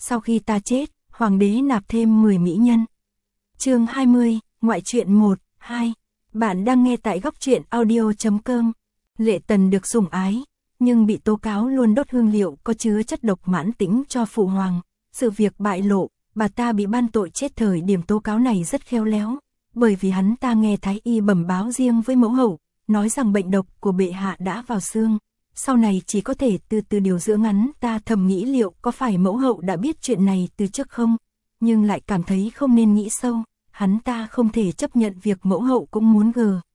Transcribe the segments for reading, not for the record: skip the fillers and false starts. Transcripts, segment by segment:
Sau khi ta chết, hoàng đế nạp thêm 10 mỹ nhân. Chương 20, ngoại truyện 1, 2. Bạn đang nghe tại góc truyện audio.com. Lệ Tần được sủng ái, nhưng bị tố cáo luôn đốt hương liệu có chứa chất độc mãn tính cho phụ hoàng. Sự việc bại lộ, bà ta bị ban tội chết. Thời điểm tố cáo này rất khéo léo, bởi vì hắn ta nghe thái y bẩm báo riêng với mẫu hậu, nói rằng bệnh độc của bệ hạ đã vào xương, sau này chỉ có thể từ từ điều dưỡng. Hắn ta thầm nghĩ liệu có phải mẫu hậu đã biết chuyện này từ trước không, nhưng lại cảm thấy không nên nghĩ sâu. Hắn ta không thể chấp nhận việc mẫu hậu cũng muốn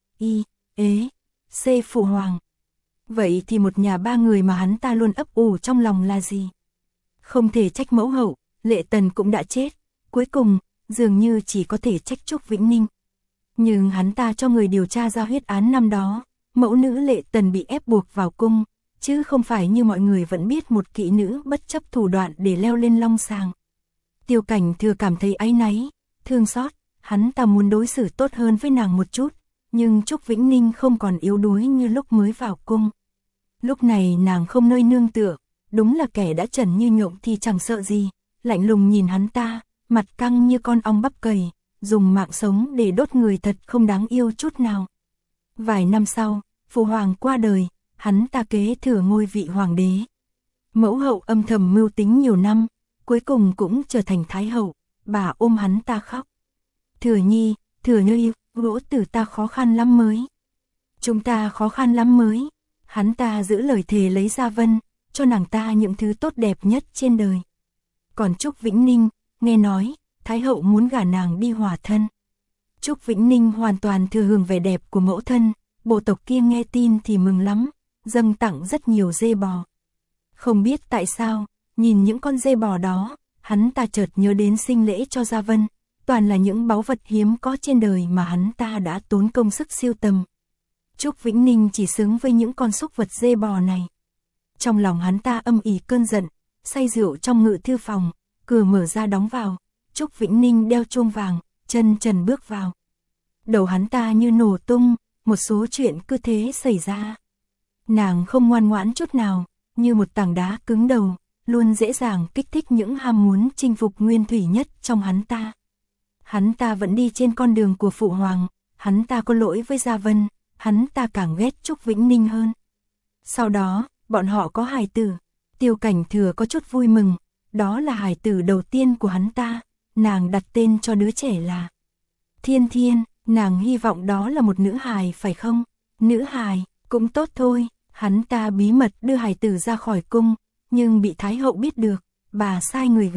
C phụ hoàng. Vậy thì một nhà ba người mà hắn ta luôn ấp ủ trong lòng là gì? Không thể trách mẫu hậu, Lệ Tần cũng đã chết, cuối cùng dường như chỉ có thể trách Trúc Vĩnh Ninh. Nhưng hắn ta cho người điều tra ra huyết án năm đó, mẫu nữ Lệ Tần bị ép buộc vào cung, chứ không phải như mọi người vẫn biết một kỹ nữ bất chấp thủ đoạn để leo lên long sàng. Tiêu Cảnh Thừa cảm thấy áy náy, thương xót, hắn ta muốn đối xử tốt hơn với nàng một chút, nhưng Trúc Vĩnh Ninh không còn yếu đuối như lúc mới vào cung. Lúc này nàng không nơi nương tựa, đúng là kẻ đã trần như nhộng thì chẳng sợ gì, lạnh lùng nhìn hắn ta, mặt căng như con ong bắp cầy, dùng mạng sống để đốt người thật không đáng yêu chút nào. Vài năm sau, phụ hoàng qua đời, hắn ta kế thừa ngôi vị hoàng đế. Mẫu hậu âm thầm mưu tính nhiều năm, cuối cùng cũng trở thành thái hậu, bà ôm hắn ta khóc. Thừa nhi, thừa nhi, gỗ tử ta khó khăn lắm mới. Chúng ta khó khăn lắm mới. Hắn ta giữ lời thề lấy Gia Vân, cho nàng ta những thứ tốt đẹp nhất trên đời. Còn Trúc Vĩnh Ninh, nghe nói, thái hậu muốn gả nàng đi hòa thân. Trúc Vĩnh Ninh hoàn toàn thừa hưởng vẻ đẹp của mẫu thân, bộ tộc kia nghe tin thì mừng lắm, dâng tặng rất nhiều dê bò. Không biết tại sao, nhìn những con dê bò đó, hắn ta chợt nhớ đến sinh lễ cho Gia Vân, toàn là những báu vật hiếm có trên đời mà hắn ta đã tốn công sức siêu tầm. Trúc Vĩnh Ninh chỉ xứng với những con súc vật dê bò này. Trong lòng hắn ta âm ỉ cơn giận, say rượu trong ngự thư phòng, cửa mở ra đóng vào, Trúc Vĩnh Ninh đeo chuông vàng, chân trần bước vào. Đầu hắn ta như nổ tung, một số chuyện cứ thế xảy ra. Nàng không ngoan ngoãn chút nào, như một tảng đá cứng đầu, luôn dễ dàng kích thích những ham muốn chinh phục nguyên thủy nhất trong hắn ta. Hắn ta vẫn đi trên con đường của phụ hoàng, hắn ta có lỗi với Gia Vân, hắn ta càng ghét Trúc Vĩnh Ninh hơn. Sau đó, bọn họ có hài tử, Tiêu Cảnh Thừa có chút vui mừng, đó là hài tử đầu tiên của hắn ta, nàng đặt tên cho đứa trẻ là Thiên Thiên, nàng hy vọng đó là một nữ hài phải không? Nữ hài, cũng tốt thôi, hắn ta bí mật đưa hài tử ra khỏi cung, nhưng bị Thái hậu biết được, bà sai người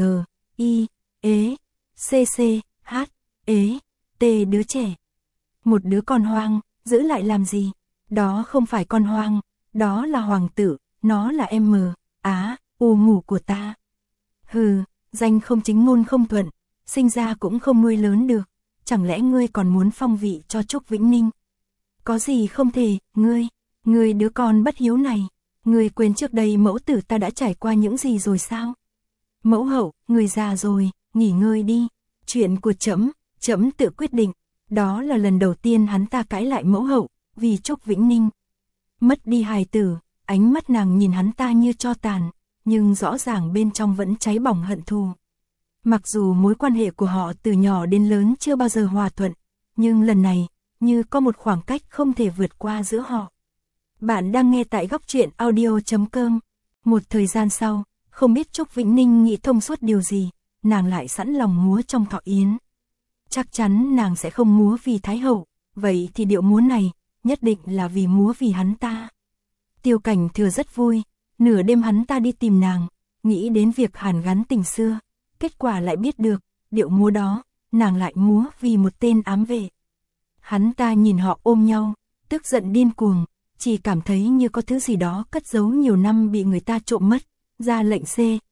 T đứa trẻ. Một đứa con hoang, giữ lại làm gì? Đó không phải con hoang, đó là hoàng tử, nó là ngủ của ta. Hừ, danh không chính ngôn không thuận, sinh ra cũng không nuôi lớn được, chẳng lẽ ngươi còn muốn phong vị cho Trúc Vĩnh Ninh? Có gì không thể, ngươi đứa con bất hiếu này, ngươi quên trước đây mẫu tử ta đã trải qua những gì rồi sao? Mẫu hậu, người già rồi, nghỉ ngơi đi, chuyện của trẫm tự quyết định. Đó là lần đầu tiên hắn ta cãi lại mẫu hậu, vì Trúc Vĩnh Ninh. Mất đi hài tử, ánh mắt nàng nhìn hắn ta như tro tàn, nhưng rõ ràng bên trong vẫn cháy bỏng hận thù. Mặc dù mối quan hệ của họ từ nhỏ đến lớn chưa bao giờ hòa thuận, nhưng lần này, như có một khoảng cách không thể vượt qua giữa họ. Bạn đang nghe tại góc truyện audio.com. Một thời gian sau, không biết Trúc Vĩnh Ninh nghĩ thông suốt điều gì, nàng lại sẵn lòng múa trong thọ yến. Chắc chắn nàng sẽ không múa vì Thái hậu, vậy thì điệu múa này, nhất định là vì múa vì hắn ta. Tiêu Cảnh Thừa rất vui, nửa đêm hắn ta đi tìm nàng, nghĩ đến việc hàn gắn tình xưa, kết quả lại biết được, điệu múa đó, nàng lại múa vì một tên ám vệ. Hắn ta nhìn họ ôm nhau, tức giận điên cuồng, chỉ cảm thấy như có thứ gì đó cất giấu nhiều năm bị người ta trộm mất, ra lệnh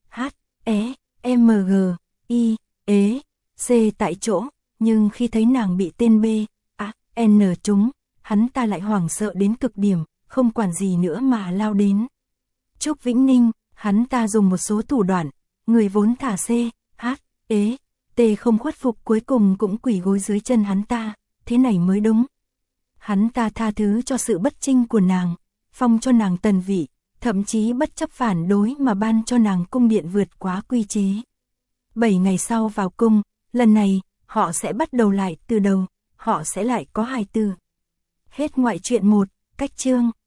C tại chỗ. Nhưng khi thấy nàng bị tên N trúng, hắn ta lại hoảng sợ đến cực điểm, không quản gì nữa mà lao đến. Trúc Vĩnh Ninh, hắn ta dùng một số thủ đoạn, người vốn thả T không khuất phục cuối cùng cũng quỳ gối dưới chân hắn ta, thế này mới đúng. Hắn ta tha thứ cho sự bất chinh của nàng, phong cho nàng tần vị, thậm chí bất chấp phản đối mà ban cho nàng cung điện vượt quá quy chế. 7 ngày sau vào cung, lần này, họ sẽ bắt đầu lại từ đầu, họ sẽ lại có hài tử. Hết ngoại truyện 1, cách chương.